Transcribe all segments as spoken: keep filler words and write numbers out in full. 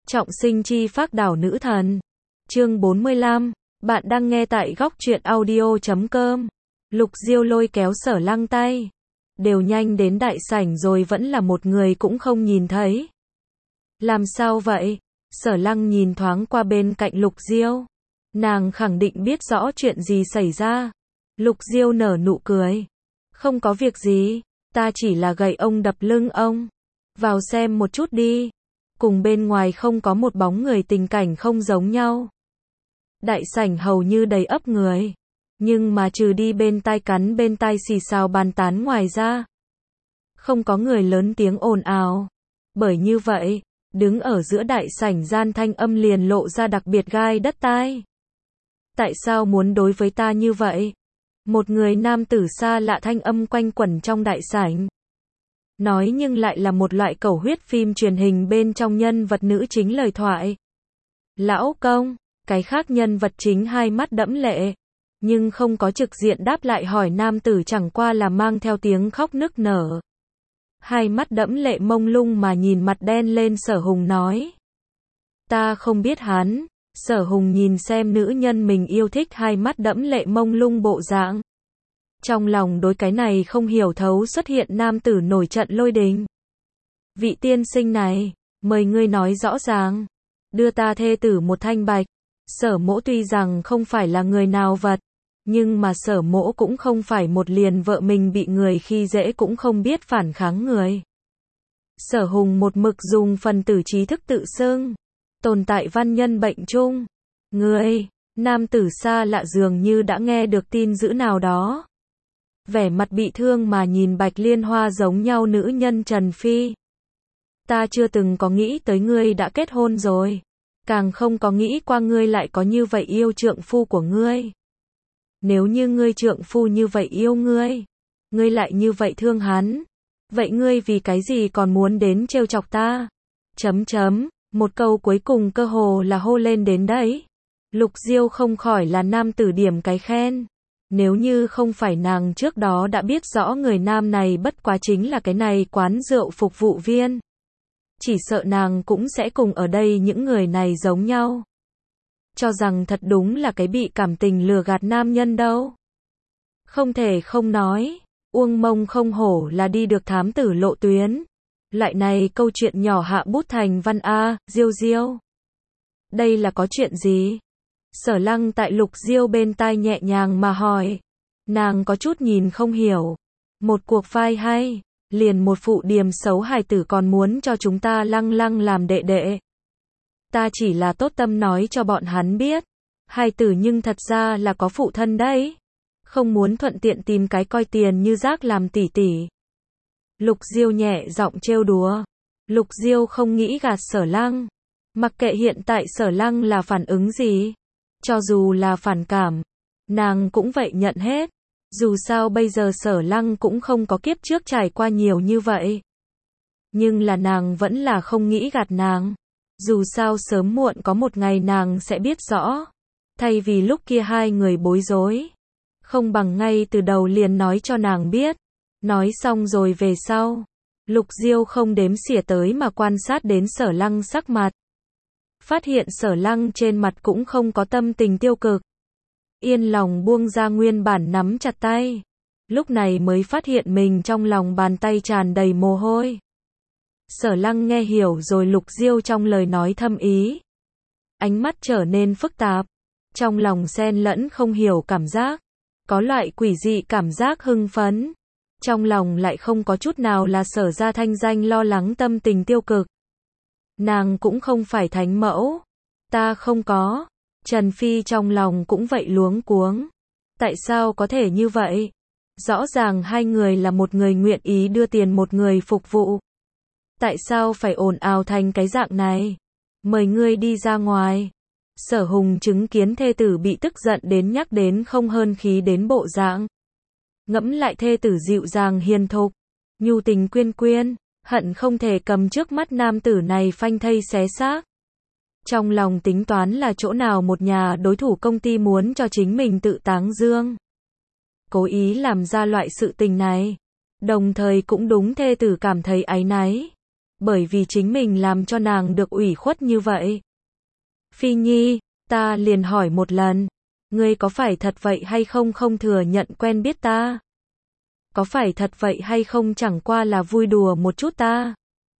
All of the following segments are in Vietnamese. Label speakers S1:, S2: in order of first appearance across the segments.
S1: Trọng sinh chi phác đảo nữ thần. Chương bốn mươi lăm. Bạn đang nghe tại góc truyện audio chấm com. Lục Diêu lôi kéo Sở Lăng tay. Đều nhanh đến đại sảnh rồi vẫn là một người cũng không nhìn thấy. Làm sao vậy? Sở Lăng nhìn thoáng qua bên cạnh Lục Diêu. Nàng khẳng định biết rõ chuyện gì xảy ra. Lục Diêu nở nụ cười. Không có việc gì, ta chỉ là gậy ông đập lưng ông. Vào xem một chút đi. Cùng bên ngoài không có một bóng người, tình cảnh không giống nhau. Đại sảnh hầu như đầy ắp người. Nhưng mà trừ đi bên tai cắn bên tai xì xào bàn tán ngoài ra, không có người lớn tiếng ồn ào. Bởi như vậy, đứng ở giữa đại sảnh gian thanh âm liền lộ ra đặc biệt gai đất tai. Tại sao muốn đối với ta như vậy? Một người nam tử xa lạ thanh âm quanh quẩn trong đại sảnh. Nói nhưng lại là một loại cầu huyết phim truyền hình bên trong nhân vật nữ chính lời thoại. Lão công, cái khác nhân vật chính hai mắt đẫm lệ, nhưng không có trực diện đáp lại hỏi nam tử, chẳng qua là mang theo tiếng khóc nức nở. Hai mắt đẫm lệ mông lung mà nhìn mặt đen lên Sở Hùng nói. Ta không biết hắn. Sở Hùng nhìn xem nữ nhân mình yêu thích hai mắt đẫm lệ mông lung bộ dạng. Trong lòng đối cái này không hiểu thấu xuất hiện nam tử nổi trận lôi đình. Vị tiên sinh này, mời ngươi nói rõ ràng. Đưa ta thê tử một thanh bạch. Sở Mỗ tuy rằng không phải là người nào vật, nhưng mà Sở Mỗ cũng không phải một liền vợ mình bị người khi dễ cũng không biết phản kháng người. Sở Hùng một mực dùng phần tử trí thức tự xưng. Tồn tại văn nhân bệnh chung. Ngươi, nam tử xa lạ dường như đã nghe được tin dữ nào đó. Vẻ mặt bị thương mà nhìn Bạch Liên Hoa giống nhau nữ nhân Trần Phi. Ta chưa từng có nghĩ tới ngươi đã kết hôn rồi. Càng không có nghĩ qua ngươi lại có như vậy yêu trượng phu của ngươi. Nếu như ngươi trượng phu như vậy yêu ngươi, ngươi lại như vậy thương hắn, vậy ngươi vì cái gì còn muốn đến trêu chọc ta? Chấm chấm, một câu cuối cùng cơ hồ là hô lên đến đấy. Lục Diêu không khỏi là nam tử điểm cái khen. Nếu như không phải nàng trước đó đã biết rõ người nam này bất quá chính là cái này quán rượu phục vụ viên, chỉ sợ nàng cũng sẽ cùng ở đây những người này giống nhau, cho rằng thật đúng là cái bị cảm tình lừa gạt nam nhân đâu. Không thể không nói, Uông Mông không hổ là đi được thám tử lộ tuyến. Lại này câu chuyện nhỏ hạ bút thành văn a, Diêu Diêu. Đây là có chuyện gì? Sở Lăng tại Lục Diêu bên tai nhẹ nhàng mà hỏi. Nàng có chút nhìn không hiểu. Một cuộc phai hay, liền một phụ điềm xấu hài tử còn muốn cho chúng ta Lăng Lăng làm đệ đệ. Ta chỉ là tốt tâm nói cho bọn hắn biết. Hài tử nhưng thật ra là có phụ thân đấy. Không muốn thuận tiện tìm cái coi tiền như rác làm tỉ tỉ. Lục Diêu nhẹ giọng trêu đùa. Lục Diêu không nghĩ gạt Sở Lăng. Mặc kệ hiện tại Sở Lăng là phản ứng gì, cho dù là phản cảm, nàng cũng vậy nhận hết. Dù sao bây giờ Sở Lăng cũng không có kiếp trước trải qua nhiều như vậy. Nhưng là nàng vẫn là không nghĩ gạt nàng. Dù sao sớm muộn có một ngày nàng sẽ biết rõ. Thay vì lúc kia hai người bối rối, không bằng ngay từ đầu liền nói cho nàng biết. Nói xong rồi về sau, Lục Diêu không đếm xỉa tới mà quan sát đến Sở Lăng sắc mặt. Phát hiện Sở Lăng trên mặt cũng không có tâm tình tiêu cực. Yên lòng buông ra nguyên bản nắm chặt tay. Lúc này mới phát hiện mình trong lòng bàn tay tràn đầy mồ hôi. Sở Lăng nghe hiểu rồi Lục Diêu trong lời nói thâm ý. Ánh mắt trở nên phức tạp. Trong lòng xen lẫn không hiểu cảm giác. Có loại quỷ dị cảm giác hưng phấn. Trong lòng lại không có chút nào là Sở ra thanh danh lo lắng tâm tình tiêu cực. Nàng cũng không phải thánh mẫu. Ta không có. Trần Phi trong lòng cũng vậy luống cuống. Tại sao có thể như vậy? Rõ ràng hai người là một người nguyện ý đưa tiền, một người phục vụ. Tại sao phải ồn ào thành cái dạng này? Mời ngươi đi ra ngoài. Sở Hùng chứng kiến thê tử bị tức giận đến nhắc đến không hơn khí đến bộ dạng. Ngẫm lại thê tử dịu dàng hiền thục, nhu tình quyên quyên, hận không thể cầm trước mắt nam tử này phanh thây xé xác. Trong lòng tính toán là chỗ nào một nhà đối thủ công ty muốn cho chính mình tự táng dương. Cố ý làm ra loại sự tình này. Đồng thời cũng đúng thê tử cảm thấy áy náy. bởi vì chính mình làm cho nàng được ủy khuất như vậy. Phi Nhi, ta liền hỏi một lần, ngươi có phải thật vậy hay không không thừa nhận quen biết ta? Có phải thật vậy hay không chẳng qua là vui đùa một chút ta?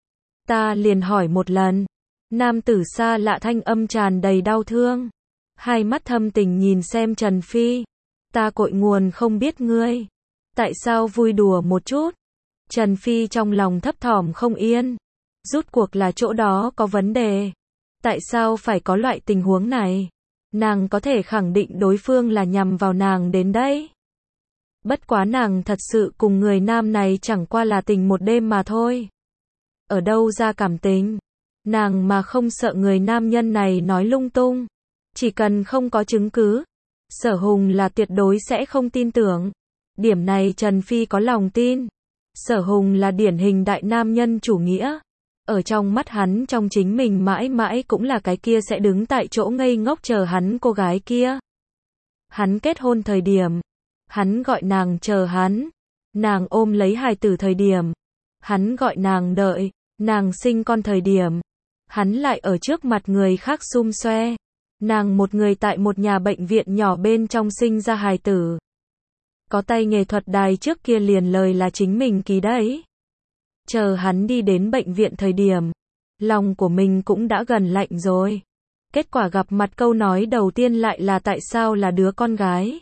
S1: Ta liền hỏi một lần. Nam tử xa lạ thanh âm tràn đầy đau thương. Hai mắt thâm tình nhìn xem Trần Phi. Ta cội nguồn không biết ngươi. Tại sao vui đùa một chút? Trần Phi trong lòng thấp thỏm không yên. Rút cuộc là chỗ đó có vấn đề. Tại sao phải có loại tình huống này? Nàng có thể khẳng định đối phương là nhằm vào nàng đến đấy. Bất quá nàng thật sự cùng người nam này chẳng qua là tình một đêm mà thôi. Ở đâu ra cảm tình? Nàng mà không sợ người nam nhân này nói lung tung. Chỉ cần không có chứng cứ, Sở Hùng là tuyệt đối sẽ không tin tưởng. Điểm này Trần Phi có lòng tin. Sở Hùng là điển hình đại nam nhân chủ nghĩa. Ở trong mắt hắn trong chính mình mãi mãi cũng là cái kia sẽ đứng tại chỗ ngây ngốc chờ hắn cô gái kia. Hắn kết hôn thời điểm, hắn gọi nàng chờ hắn. Nàng ôm lấy hài tử thời điểm, hắn gọi nàng đợi. Nàng sinh con thời điểm, hắn lại ở trước mặt người khác xum xoe. Nàng một người tại một nhà bệnh viện nhỏ bên trong sinh ra hài tử. Có tay nghề thuật đài trước kia liền lời là chính mình ký đấy. Chờ hắn đi đến bệnh viện thời điểm, lòng của mình cũng đã gần lạnh rồi. Kết quả gặp mặt câu nói đầu tiên lại là tại sao là đứa con gái.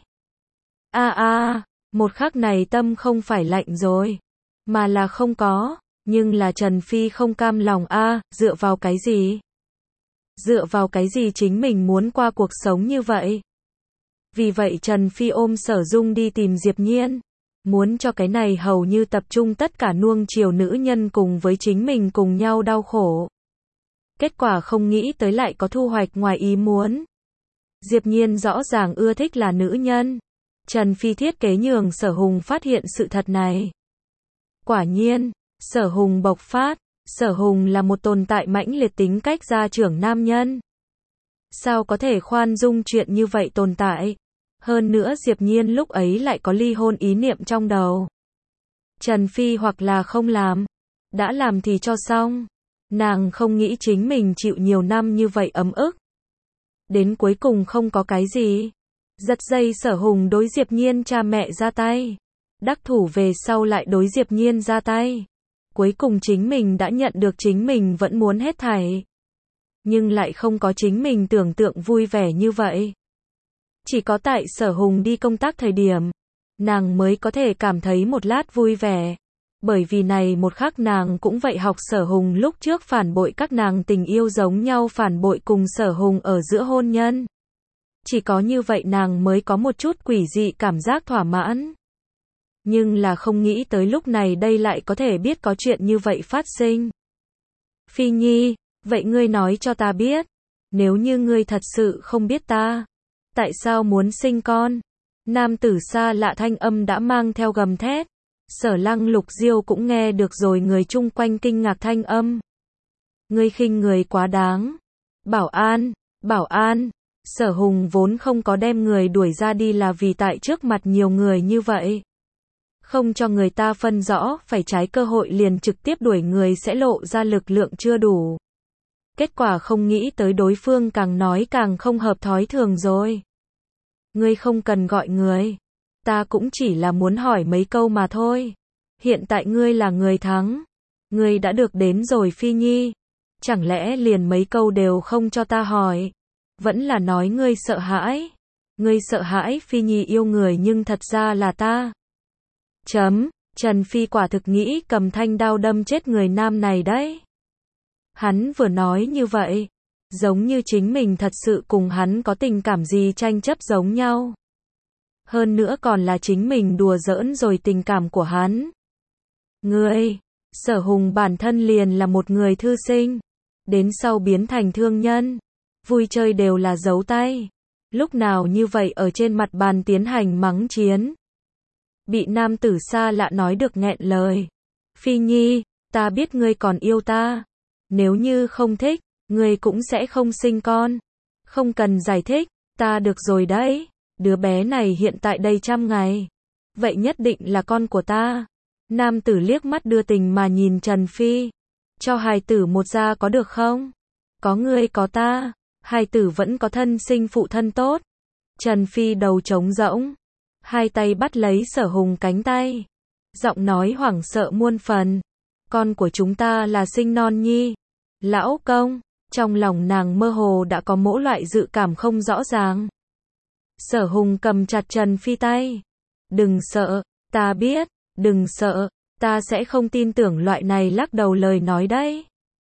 S1: A a, một khắc này tâm không phải lạnh rồi, mà là không có. Nhưng là Trần Phi không cam lòng a, à, dựa vào cái gì? Dựa vào cái gì chính mình muốn qua cuộc sống như vậy? Vì vậy Trần Phi ôm Sở Dung đi tìm Diệp Nhiên. Muốn cho cái này hầu như tập trung tất cả nuông chiều nữ nhân cùng với chính mình cùng nhau đau khổ. Kết quả không nghĩ tới lại có thu hoạch ngoài ý muốn. Diệp Nhiên rõ ràng ưa thích là nữ nhân. Trần Phi thiết kế nhường Sở Hùng phát hiện sự thật này. Quả nhiên, Sở Hùng bộc phát. Sở Hùng là một tồn tại mãnh liệt tính cách gia trưởng nam nhân. Sao có thể khoan dung chuyện như vậy tồn tại? Hơn nữa Diệp Nhiên lúc ấy lại có ly hôn ý niệm trong đầu. Trần Phi hoặc là không làm, đã làm thì cho xong. Nàng không nghĩ chính mình chịu nhiều năm như vậy ấm ức. Đến cuối cùng không có cái gì. Giật dây Sở Hùng đối Diệp Nhiên cha mẹ ra tay. Đắc thủ về sau lại đối Diệp Nhiên ra tay. Cuối cùng chính mình đã nhận được chính mình vẫn muốn hết thảy. Nhưng lại không có chính mình tưởng tượng vui vẻ như vậy. Chỉ có tại Sở Hùng đi công tác thời điểm, nàng mới có thể cảm thấy một lát vui vẻ. Bởi vì này một khắc nàng cũng vậy học Sở Hùng lúc trước phản bội các nàng tình yêu giống nhau phản bội cùng Sở Hùng ở giữa hôn nhân. Chỉ có như vậy nàng mới có một chút quỷ dị cảm giác thỏa mãn. Nhưng là không nghĩ tới lúc này đây lại có thể biết có chuyện như vậy phát sinh. Phi Nhi, vậy ngươi nói cho ta biết, nếu như ngươi thật sự không biết ta, tại sao muốn sinh con? Nam tử xa lạ thanh âm đã mang theo gầm thét. Sở Lăng Lục Diêu cũng nghe được rồi người chung quanh kinh ngạc thanh âm. Ngươi khinh người quá đáng. Bảo an, bảo an, Sở Hùng vốn không có đem người đuổi ra đi là vì tại trước mặt nhiều người như vậy. Không cho người ta phân rõ, phải trái cơ hội liền trực tiếp đuổi người sẽ lộ ra lực lượng chưa đủ. Kết quả không nghĩ tới đối phương càng nói càng không hợp thói thường rồi. Ngươi không cần gọi người. Ta cũng chỉ là muốn hỏi mấy câu mà thôi. Hiện tại ngươi là người thắng. Ngươi đã được đến rồi Phi Nhi. Chẳng lẽ liền mấy câu đều không cho ta hỏi? Vẫn là nói ngươi sợ hãi. Ngươi sợ hãi Phi Nhi yêu người nhưng thật ra là ta. Chấm, Trần Phi quả thực nghĩ cầm thanh đao đâm chết người nam này đấy. Hắn vừa nói như vậy, giống như chính mình thật sự cùng hắn có tình cảm gì tranh chấp giống nhau. Hơn nữa còn là chính mình đùa giỡn rồi tình cảm của hắn. Ngươi, Sở Hùng bản thân liền là một người thư sinh, đến sau biến thành thương nhân, vui chơi đều là giấu tay. Lúc nào như vậy ở trên mặt bàn tiến hành mắng chiến. Bị nam tử xa lạ nói được nghẹn lời. Phi Nhi, ta biết ngươi còn yêu ta. Nếu như không thích, ngươi cũng sẽ không sinh con. Không cần giải thích, ta được rồi đấy. Đứa bé này hiện tại đây trăm ngày. Vậy nhất định là con của ta. Nam tử liếc mắt đưa tình mà nhìn Trần Phi. Cho hài tử một gia có được không? Có ngươi có ta, hài tử vẫn có thân sinh phụ thân tốt. Trần Phi đầu trống rỗng, hai tay bắt lấy Sở Hùng cánh tay, giọng nói hoảng sợ muôn phần. Con của chúng ta là sinh non nhi. Lão công, trong lòng nàng mơ hồ đã có mỗi loại dự cảm không rõ ràng. Sở Hùng cầm chặt Trần Phi tay. Đừng sợ, ta biết, đừng sợ, ta sẽ không tin tưởng loại này lắc đầu lời nói đấy.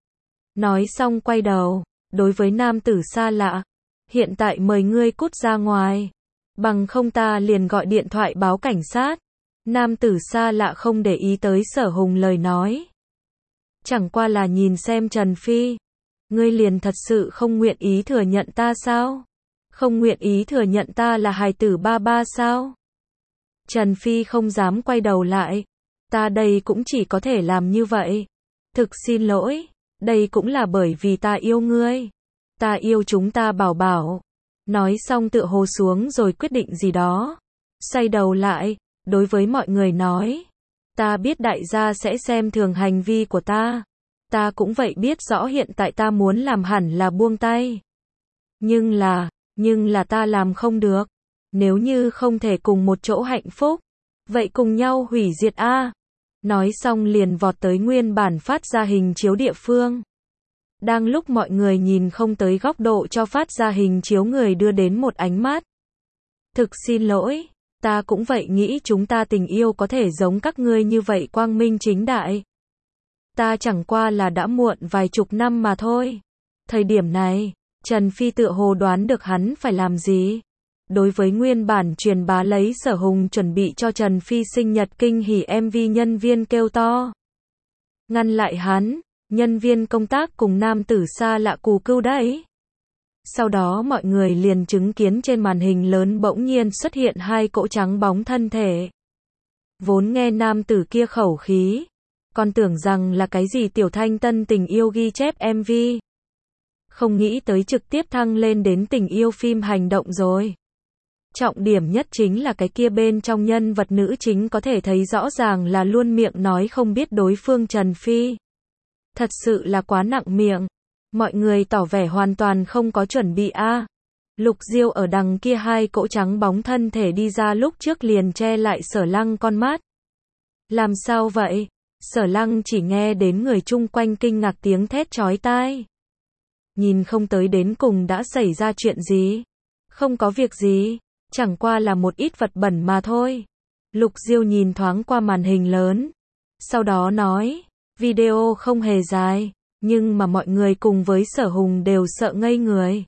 S1: Nói xong quay đầu, đối với nam tử xa lạ. Hiện tại mời ngươi cút ra ngoài. Bằng không ta liền gọi điện thoại báo cảnh sát. Nam tử xa lạ không để ý tới Sở Hùng lời nói. Chẳng qua là nhìn xem Trần Phi. Ngươi liền thật sự không nguyện ý thừa nhận ta sao? Không nguyện ý thừa nhận ta là hài tử ba ba sao? Trần Phi không dám quay đầu lại. Ta đây cũng chỉ có thể làm như vậy. Thực xin lỗi, đây cũng là bởi vì ta yêu ngươi. Ta yêu chúng ta bảo bảo. Nói xong tựa hồ xuống rồi quyết định gì đó. Xoay đầu lại, đối với mọi người nói. Ta biết đại gia sẽ xem thường hành vi của ta. Ta cũng vậy biết rõ hiện tại ta muốn làm hẳn là buông tay. Nhưng là, nhưng là ta làm không được. Nếu như không thể cùng một chỗ hạnh phúc, vậy cùng nhau hủy diệt a. Nói xong liền vọt tới nguyên bản phát ra hình chiếu địa phương. Đang lúc mọi người nhìn không tới góc độ cho phát ra hình chiếu người đưa đến một ánh mắt. Thực xin lỗi, ta cũng vậy nghĩ chúng ta tình yêu có thể giống các ngươi như vậy quang minh chính đại. Ta chẳng qua là đã muộn vài chục năm mà thôi. Thời điểm này, Trần Phi tựa hồ đoán được hắn phải làm gì. Đối với nguyên bản truyền bá lấy Sở Hùng chuẩn bị cho Trần Phi sinh nhật kinh hỉ em vê nhân viên kêu to. Ngăn lại hắn, nhân viên công tác cùng nam tử xa lạ cù cưu đấy. Sau đó mọi người liền chứng kiến trên màn hình lớn bỗng nhiên xuất hiện hai cỗ trắng bóng thân thể. Vốn nghe nam tử kia khẩu khí, còn tưởng rằng là cái gì tiểu thanh tân tình yêu ghi chép em vê. Không nghĩ tới trực tiếp thăng lên đến tình yêu phim hành động rồi. Trọng điểm nhất chính là cái kia bên trong nhân vật nữ chính có thể thấy rõ ràng là luôn miệng nói không biết đối phương Trần Phi. Thật sự là quá nặng miệng. Mọi người tỏ vẻ hoàn toàn không có chuẩn bị a. À. Lục Diêu ở đằng kia hai cỗ trắng bóng thân thể đi ra lúc trước liền che lại Sở Lăng con mắt. Làm sao vậy? Sở Lăng chỉ nghe đến người chung quanh kinh ngạc tiếng thét chói tai. Nhìn không tới đến cùng đã xảy ra chuyện gì. Không có việc gì, chẳng qua là một ít vật bẩn mà thôi. Lục Diêu nhìn thoáng qua màn hình lớn. Sau đó nói, video không hề dài, nhưng mà mọi người cùng với Sở Hùng đều sợ ngây người.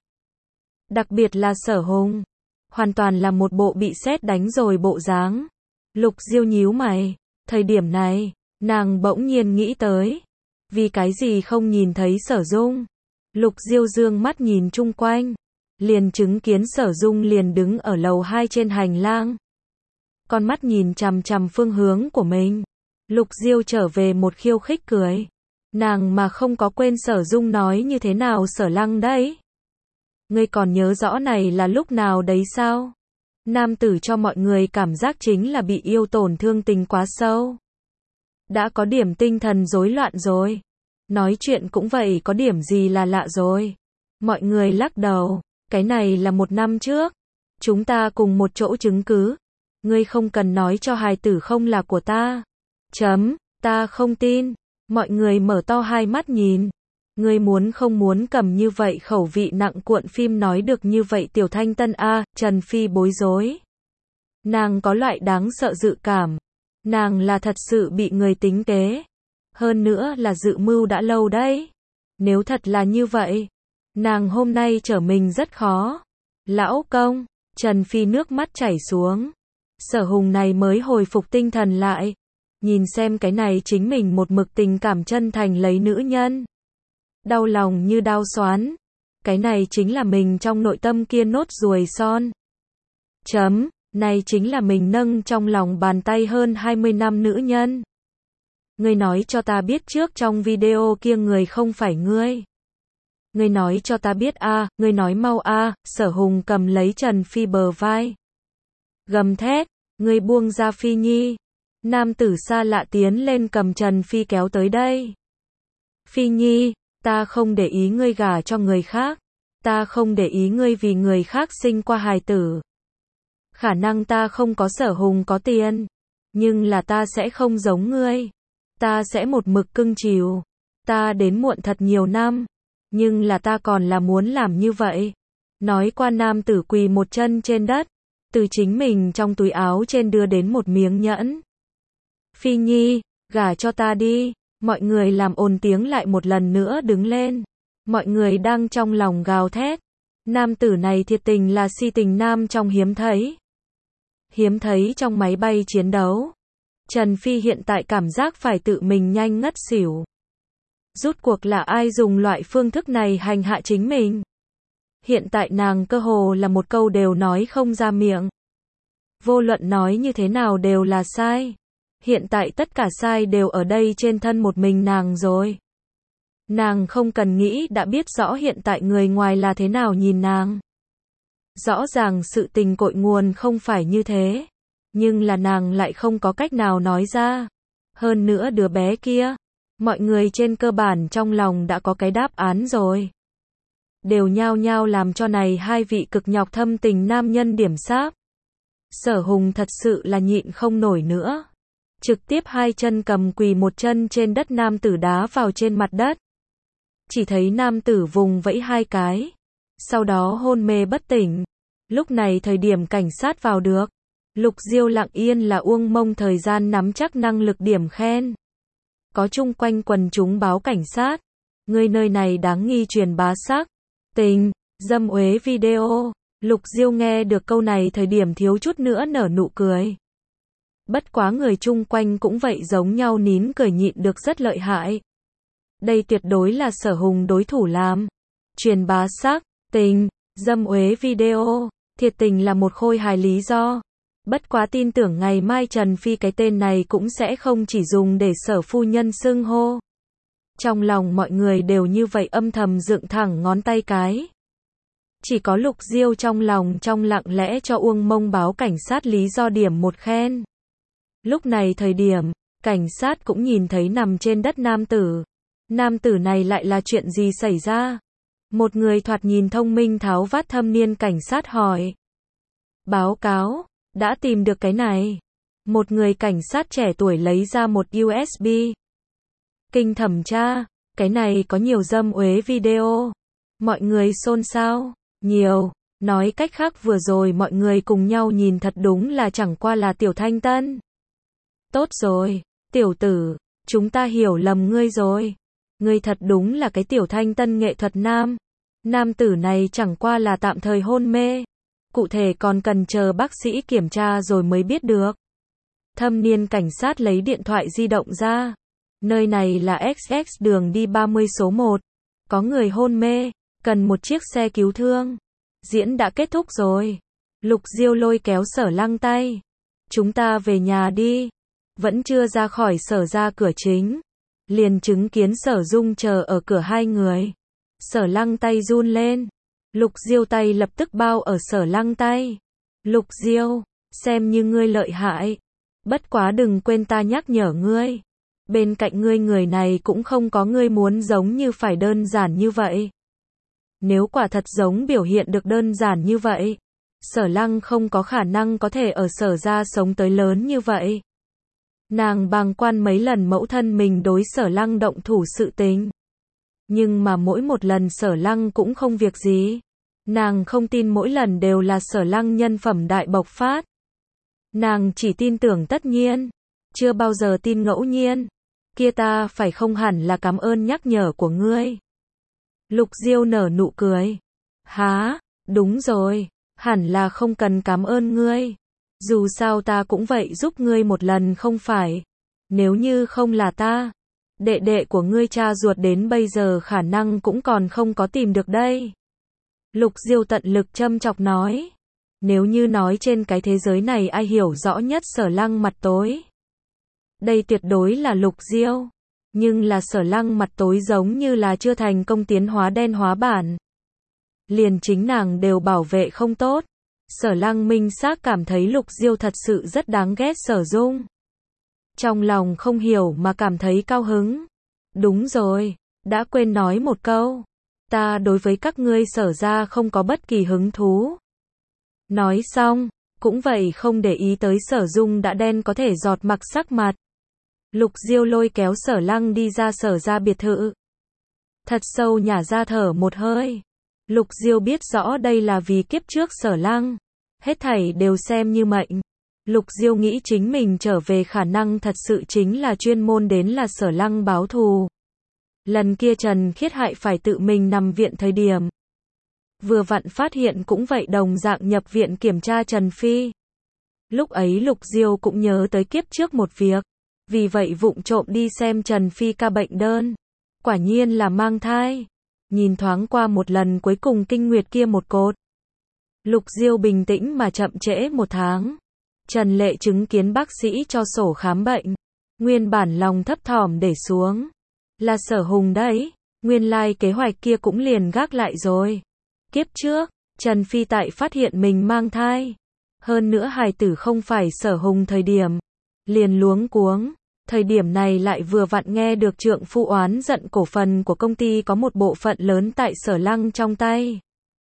S1: Đặc biệt là Sở Hùng, hoàn toàn là một bộ bị sét đánh rồi bộ dáng. Lục Diêu nhíu mày, thời điểm này, nàng bỗng nhiên nghĩ tới, vì cái gì không nhìn thấy Sở Dung. Lục Diêu dương mắt nhìn chung quanh, liền chứng kiến Sở Dung liền đứng ở lầu hai trên hành lang. Con mắt nhìn chằm chằm phương hướng của mình. Lục Diêu trở về một khiêu khích cười. Nàng mà không có quên Sở Dung nói như thế nào Sở Lăng đấy. Ngươi còn nhớ rõ này là lúc nào đấy sao? Nam tử cho mọi người cảm giác chính là bị yêu tổn thương tình quá sâu. Đã có điểm tinh thần rối loạn rồi. Nói chuyện cũng vậy có điểm gì là lạ rồi. Mọi người lắc đầu. Cái này là một năm trước. Chúng ta cùng một chỗ chứng cứ. Ngươi không cần nói cho hài tử không là của ta. Chấm, ta không tin. Mọi người mở to hai mắt nhìn. Ngươi muốn không muốn cầm như vậy khẩu vị nặng cuộn phim nói được như vậy tiểu thanh tân a. À, Trần Phi bối rối. Nàng có loại đáng sợ dự cảm. Nàng là thật sự bị người tính kế. Hơn nữa là dự mưu đã lâu đấy. Nếu thật là như vậy, nàng hôm nay trở mình rất khó. Lão công, Trần Phi nước mắt chảy xuống. Sở Hùng này mới hồi phục tinh thần lại. Nhìn xem cái này chính mình một mực tình cảm chân thành lấy nữ nhân. Đau lòng như đao xoán. Cái này chính là mình trong nội tâm kia nốt ruồi son. Chấm, này chính là mình nâng trong lòng bàn tay hơn hai mươi năm nữ nhân. Ngươi nói cho ta biết trước trong video kia người không phải ngươi. Ngươi nói cho ta biết a, à, ngươi nói mau a. À. Sở Hùng cầm lấy Trần Phi bờ vai. Gầm thét, ngươi buông ra Phi Nhi. Nam tử xa lạ tiến lên cầm Trần Phi kéo tới đây. Phi Nhi, ta không để ý ngươi gả cho người khác. Ta không để ý ngươi vì người khác sinh qua hài tử. Khả năng ta không có Sở Hùng có tiền. Nhưng là ta sẽ không giống ngươi. Ta sẽ một mực cưng chiều. Ta đến muộn thật nhiều năm. Nhưng là ta còn là muốn làm như vậy. Nói qua nam tử quỳ một chân trên đất. Từ chính mình trong túi áo trên đưa đến một miếng nhẫn. Phi Nhi, gả cho ta đi. Mọi người làm ồn tiếng lại một lần nữa đứng lên. Mọi người đang trong lòng gào thét. Nam tử này thiệt tình là si tình nam trong hiếm thấy. Hiếm thấy trong máy bay chiến đấu. Trần Phi hiện tại cảm giác phải tự mình nhanh ngất xỉu. Rút cuộc là ai dùng loại phương thức này hành hạ chính mình? Hiện tại nàng cơ hồ là một câu đều nói không ra miệng. Vô luận nói như thế nào đều là sai. Hiện tại tất cả sai đều ở đây trên thân một mình nàng rồi. Nàng không cần nghĩ đã biết rõ hiện tại người ngoài là thế nào nhìn nàng. Rõ ràng sự tình cội nguồn không phải như thế. Nhưng là nàng lại không có cách nào nói ra. Hơn nữa đứa bé kia. Mọi người trên cơ bản trong lòng đã có cái đáp án rồi. Đều nhao nhao làm cho này hai vị cực nhọc thâm tình nam nhân điểm sáp. Sở Hùng thật sự là nhịn không nổi nữa. Trực tiếp hai chân cầm quỳ một chân trên đất nam tử đá vào trên mặt đất. Chỉ thấy nam tử vùng vẫy hai cái. Sau đó hôn mê bất tỉnh. Lúc này thời điểm cảnh sát vào được. Lục Diêu lặng yên là uông mông thời gian nắm chắc năng lực điểm khen. Có chung quanh quần chúng báo cảnh sát. Người nơi này đáng nghi truyền bá sắc. Tình, dâm uế video. Lục Diêu nghe được câu này thời điểm thiếu chút nữa nở nụ cười. Bất quá người chung quanh cũng vậy giống nhau nín cười nhịn được rất lợi hại. Đây tuyệt đối là Sở Hùng đối thủ làm. Truyền bá sắc, tình, dâm uế video, thiệt tình là một khôi hài lý do. Bất quá tin tưởng ngày mai Trần Phi cái tên này cũng sẽ không chỉ dùng để Sở phu nhân xưng hô. Trong lòng mọi người đều như vậy âm thầm dựng thẳng ngón tay cái. Chỉ có Lục Diêu trong lòng trong lặng lẽ cho Uông Mông báo cảnh sát lý do điểm một khen. Lúc này thời điểm, cảnh sát cũng nhìn thấy nằm trên đất nam tử. Nam tử này lại là chuyện gì xảy ra? Một người thoạt nhìn thông minh tháo vát thâm niên cảnh sát hỏi. Báo cáo, đã tìm được cái này. Một người cảnh sát trẻ tuổi lấy ra một u ét bê. Kinh thẩm tra, cái này có nhiều dâm uế video. Mọi người xôn xao, nhiều. Nói cách khác vừa rồi mọi người cùng nhau nhìn thật đúng là chẳng qua là Tiểu Thanh Tân. Tốt rồi, tiểu tử, chúng ta hiểu lầm ngươi rồi. Ngươi thật đúng là cái Tiểu Thanh Tân nghệ thuật nam. Nam tử này chẳng qua là tạm thời hôn mê. Cụ thể còn cần chờ bác sĩ kiểm tra rồi mới biết được. Thâm niên cảnh sát lấy điện thoại di động ra. Nơi này là ích ích đường đi ba mươi số một. Có người hôn mê, cần một chiếc xe cứu thương. Diễn đã kết thúc rồi. Lục Diêu lôi kéo Sở Lăng tay. Chúng ta về nhà đi. Vẫn chưa ra khỏi Sở ra cửa chính. Liền chứng kiến Sở Dung chờ ở cửa hai người. Sở Lăng tay run lên. Lục Diêu tay lập tức bao ở Sở Lăng tay. Lục Diêu, xem như ngươi lợi hại. Bất quá đừng quên ta nhắc nhở ngươi. Bên cạnh ngươi người này cũng không có ngươi muốn giống như phải đơn giản như vậy. Nếu quả thật giống biểu hiện được đơn giản như vậy, Sở Lăng không có khả năng có thể ở Sở ra sống tới lớn như vậy. Nàng bàng quan mấy lần mẫu thân mình đối Sở Lăng động thủ sự tình. Nhưng mà mỗi một lần Sở Lăng cũng không việc gì. Nàng không tin mỗi lần đều là Sở Lăng nhân phẩm đại bộc phát. Nàng chỉ tin tưởng tất nhiên, chưa bao giờ tin ngẫu nhiên. Kia ta phải không hẳn là cảm ơn nhắc nhở của ngươi. Lục Diêu nở nụ cười. Há, đúng rồi, hẳn là không cần cảm ơn ngươi. Dù sao ta cũng vậy giúp ngươi một lần không phải. Nếu như không là ta, đệ đệ của ngươi cha ruột đến bây giờ khả năng cũng còn không có tìm được đây. Lục Diêu tận lực châm chọc nói. Nếu như nói trên cái thế giới này ai hiểu rõ nhất Sở Lăng mặt tối, đây tuyệt đối là Lục Diêu. Nhưng là Sở Lăng mặt tối giống như là chưa thành công tiến hóa đen hóa bản. Liền chính nàng đều bảo vệ không tốt. Sở Lăng minh xác cảm thấy Lục Diêu thật sự rất đáng ghét Sở Dung. Trong lòng không hiểu mà cảm thấy cao hứng. Đúng rồi, đã quên nói một câu. Ta đối với các ngươi Sở gia không có bất kỳ hứng thú. Nói xong, cũng vậy không để ý tới Sở Dung đã đen có thể giọt mặc sắc mặt. Lục Diêu lôi kéo Sở Lăng đi ra Sở gia biệt thự. Thật sâu nhả ra thở một hơi. Lục Diêu biết rõ đây là vì kiếp trước Sở Lăng. Hết thảy đều xem như mệnh. Lục Diêu nghĩ chính mình trở về khả năng thật sự chính là chuyên môn đến là Sở Lăng báo thù. Lần kia Trần Khiết hại phải tự mình nằm viện thời điểm. Vừa vặn phát hiện cũng vậy đồng dạng nhập viện kiểm tra Trần Phi. Lúc ấy Lục Diêu cũng nhớ tới kiếp trước một việc. Vì vậy vụng trộm đi xem Trần Phi ca bệnh đơn. Quả nhiên là mang thai. Nhìn thoáng qua một lần cuối cùng kinh nguyệt kia một cột. Lục Diêu bình tĩnh mà chậm trễ một tháng. Trần Lệ chứng kiến bác sĩ cho sổ khám bệnh. Nguyên bản lòng thấp thỏm để xuống. Là Sở Hùng đấy. Nguyên lai kế hoạch kia cũng liền gác lại rồi. Kiếp trước, Trần Phi tại phát hiện mình mang thai. Hơn nữa hài tử không phải Sở Hùng thời điểm. Liền luống cuống. Thời điểm này lại vừa vặn nghe được trượng phu oán giận cổ phần của công ty có một bộ phận lớn tại Sở Lăng trong tay.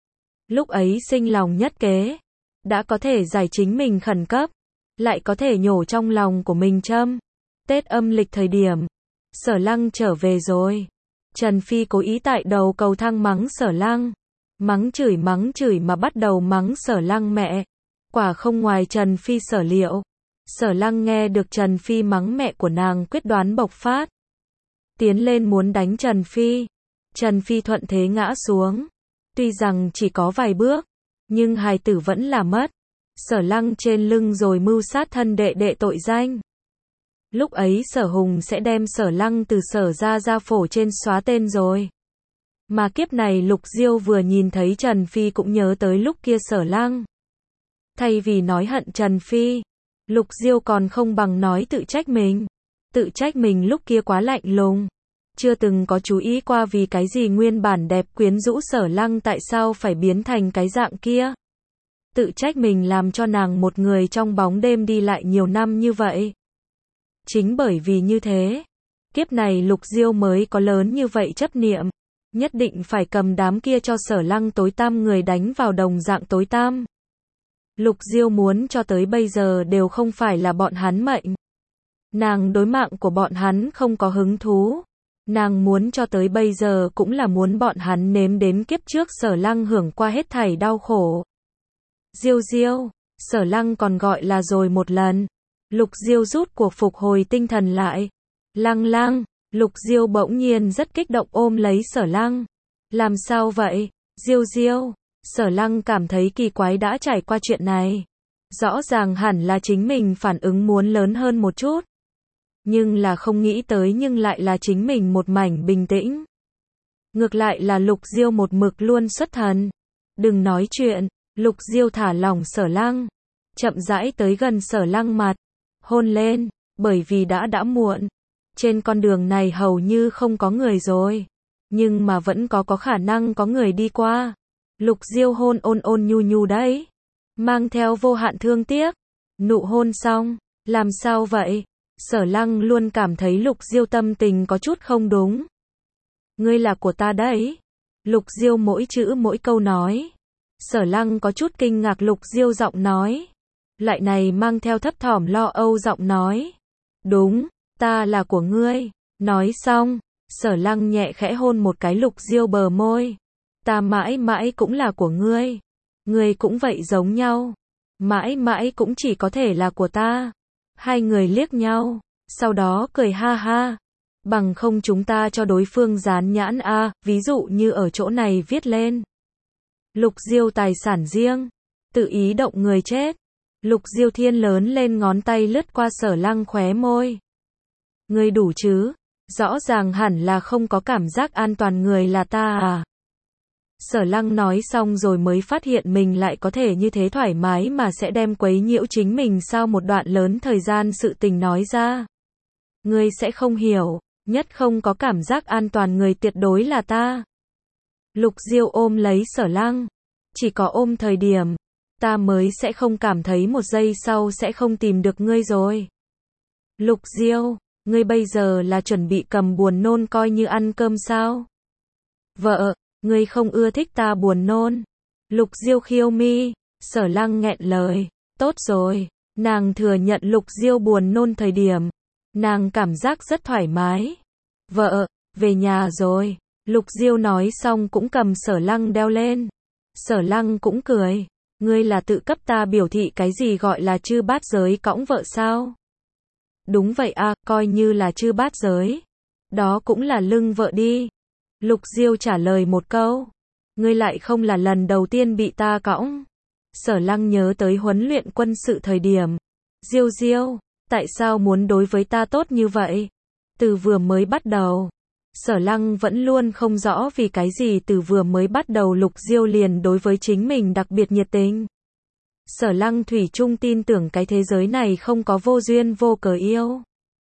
S1: Lúc ấy sinh lòng nhất kế. Đã có thể giải chính mình khẩn cấp. Lại có thể nhổ trong lòng của mình châm. Tết âm lịch thời điểm. Sở Lăng trở về rồi. Trần Phi cố ý tại đầu cầu thang mắng Sở Lăng. Mắng chửi mắng chửi mà bắt đầu mắng Sở Lăng mẹ. Quả không ngoài Trần Phi sở liệu. Sở Lăng nghe được Trần Phi mắng mẹ của nàng quyết đoán bộc phát. Tiến lên muốn đánh Trần Phi. Trần Phi thuận thế ngã xuống. Tuy rằng chỉ có vài bước. Nhưng hài tử vẫn là mất. Sở Lăng trên lưng rồi mưu sát thân đệ đệ tội danh. Lúc ấy Sở Hùng sẽ đem Sở Lăng từ Sở ra ra phổ trên xóa tên rồi. Mà kiếp này Lục Diêu vừa nhìn thấy Trần Phi cũng nhớ tới lúc kia Sở Lăng. Thay vì nói hận Trần Phi, Lục Diêu còn không bằng nói tự trách mình. Tự trách mình lúc kia quá lạnh lùng. Chưa từng có chú ý qua vì cái gì nguyên bản đẹp quyến rũ Sở Lăng tại sao phải biến thành cái dạng kia. Tự trách mình làm cho nàng một người trong bóng đêm đi lại nhiều năm như vậy. Chính bởi vì như thế, kiếp này Lục Diêu mới có lớn như vậy chấp niệm. Nhất định phải cầm đám kia cho Sở Lăng tối tăm người đánh vào đồng dạng tối tăm. Lục Diêu muốn cho tới bây giờ đều không phải là bọn hắn mệnh. Nàng đối mạng của bọn hắn không có hứng thú. Nàng muốn cho tới bây giờ cũng là muốn bọn hắn nếm đến kiếp trước Sở Lăng hưởng qua hết thảy đau khổ. Diêu Diêu, Sở Lăng còn gọi là rồi một lần. Lục Diêu rút cuộc phục hồi tinh thần lại. Lăng Lăng, Lục Diêu bỗng nhiên rất kích động ôm lấy Sở Lăng. Làm sao vậy? Diêu Diêu, Sở Lăng cảm thấy kỳ quái đã trải qua chuyện này. Rõ ràng hẳn là chính mình phản ứng muốn lớn hơn một chút. Nhưng là không nghĩ tới nhưng lại là chính mình một mảnh bình tĩnh. Ngược lại là Lục Diêu một mực luôn xuất thần. Đừng nói chuyện, Lục Diêu thả lỏng Sở Lăng. Chậm rãi tới gần Sở Lăng mặt. Hôn lên, bởi vì đã đã muộn. Trên con đường này hầu như không có người rồi. Nhưng mà vẫn có có khả năng có người đi qua. Lục Diêu hôn ôn ôn nhu nhu đấy. Mang theo vô hạn thương tiếc. Nụ hôn xong, làm sao vậy? Sở Lăng luôn cảm thấy Lục Diêu tâm tình có chút không đúng. Ngươi là của ta đấy. Lục Diêu mỗi chữ mỗi câu nói. Sở Lăng có chút kinh ngạc Lục Diêu giọng nói. Lại này mang theo thấp thỏm lo âu giọng nói. Đúng, ta là của ngươi. Nói xong, Sở Lăng nhẹ khẽ hôn một cái Lục Diêu bờ môi. Ta mãi mãi cũng là của ngươi. Ngươi cũng vậy giống nhau. Mãi mãi cũng chỉ có thể là của ta. Hai người liếc nhau, sau đó cười ha ha. Bằng không chúng ta cho đối phương dán nhãn a, ví dụ như ở chỗ này viết lên. Lục Diêu tài sản riêng, tự ý động người chết. Lục Diêu thiên lớn lên ngón tay lướt qua Sở Lăng khóe môi. Ngươi đủ chứ? Rõ ràng hẳn là không có cảm giác an toàn người là ta à? Sở Lăng nói xong rồi mới phát hiện mình lại có thể như thế thoải mái mà sẽ đem quấy nhiễu chính mình sau một đoạn lớn thời gian sự tình nói ra. Ngươi sẽ không hiểu, nhất không có cảm giác an toàn người tuyệt đối là ta. Lục Diêu ôm lấy Sở Lăng. Chỉ có ôm thời điểm, ta mới sẽ không cảm thấy một giây sau sẽ không tìm được ngươi rồi. Lục Diêu, Ngươi bây giờ là chuẩn bị cầm buồn nôn coi như ăn cơm sao? Vợ, ngươi không ưa thích ta buồn nôn. Lục Diêu khiêu mi, Sở Lăng nghẹn lời. Tốt rồi, nàng thừa nhận Lục Diêu buồn nôn thời điểm. Nàng cảm giác rất thoải mái. Vợ, về nhà rồi. Lục Diêu nói xong cũng cầm Sở Lăng đeo lên. Sở Lăng cũng cười. Ngươi là tự cấp ta biểu thị cái gì gọi là chư bát giới cõng vợ sao? Đúng vậy à, coi như là chư bát giới. Đó cũng là lưng vợ đi. Lục Diêu trả lời một câu. Ngươi lại không là lần đầu tiên bị ta cõng. Sở Lăng nhớ tới huấn luyện quân sự thời điểm. Diêu Diêu, tại sao muốn đối với ta tốt như vậy? Từ vừa mới bắt đầu. Sở Lăng vẫn luôn không rõ vì cái gì từ vừa mới bắt đầu Lục Diêu liền đối với chính mình đặc biệt nhiệt tình. Sở Lăng thủy chung tin tưởng cái thế giới này không có vô duyên vô cớ yêu.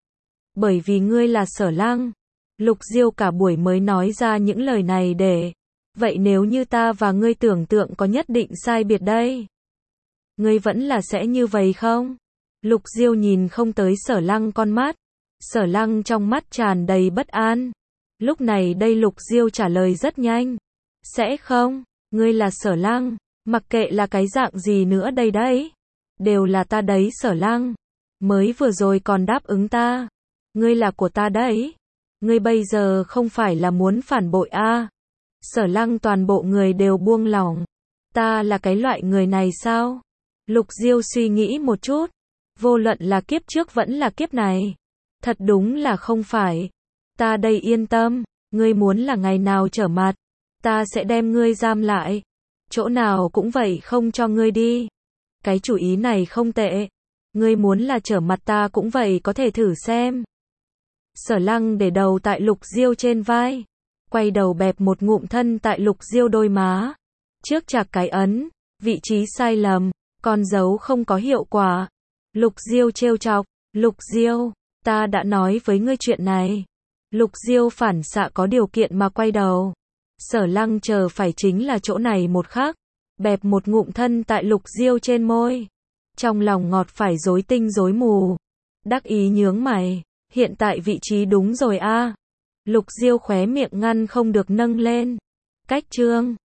S1: Bởi vì ngươi là Sở Lăng. Lục Diêu cả buổi mới nói ra những lời này để. Vậy nếu như ta và ngươi tưởng tượng có nhất định sai biệt đây? Ngươi vẫn là sẽ như vậy không? Lục Diêu nhìn không tới Sở Lăng con mắt. Sở Lăng trong mắt tràn đầy bất an. Lúc này đây Lục Diêu trả lời rất nhanh. Sẽ không, ngươi là Sở Lăng, mặc kệ là cái dạng gì nữa đây đấy. Đều là ta đấy Sở Lăng. Mới vừa rồi còn đáp ứng ta. Ngươi là của ta đấy. Ngươi bây giờ không phải là muốn phản bội a? À? Sở Lăng toàn bộ người đều buông lỏng. Ta là cái loại người này sao? Lục Diêu suy nghĩ một chút. Vô luận là kiếp trước vẫn là kiếp này. Thật đúng là không phải. Ta đây yên tâm. Ngươi muốn là ngày nào trở mặt. Ta sẽ đem ngươi giam lại. Chỗ nào cũng vậy không cho ngươi đi. Cái chủ ý này không tệ. Ngươi muốn là trở mặt ta cũng vậy có thể thử xem. Sở Lăng để đầu tại Lục Diêu trên vai. Quay đầu bẹp một ngụm thân tại Lục Diêu đôi má. Trước chạc cái ấn. Vị trí sai lầm. Con dấu không có hiệu quả. Lục Diêu trêu chọc. Lục Diêu, ta đã nói với ngươi chuyện này. Lục Diêu phản xạ có điều kiện mà quay đầu. Sở Lăng chờ phải chính là chỗ này một khắc. Bẹp một ngụm thân tại Lục Diêu trên môi. Trong lòng ngọt phải rối tinh rối mù. Đắc ý nhướng mày. Hiện tại vị trí đúng rồi a. À. Lục Diêu khóe miệng ngăn không được nâng lên. Cách chương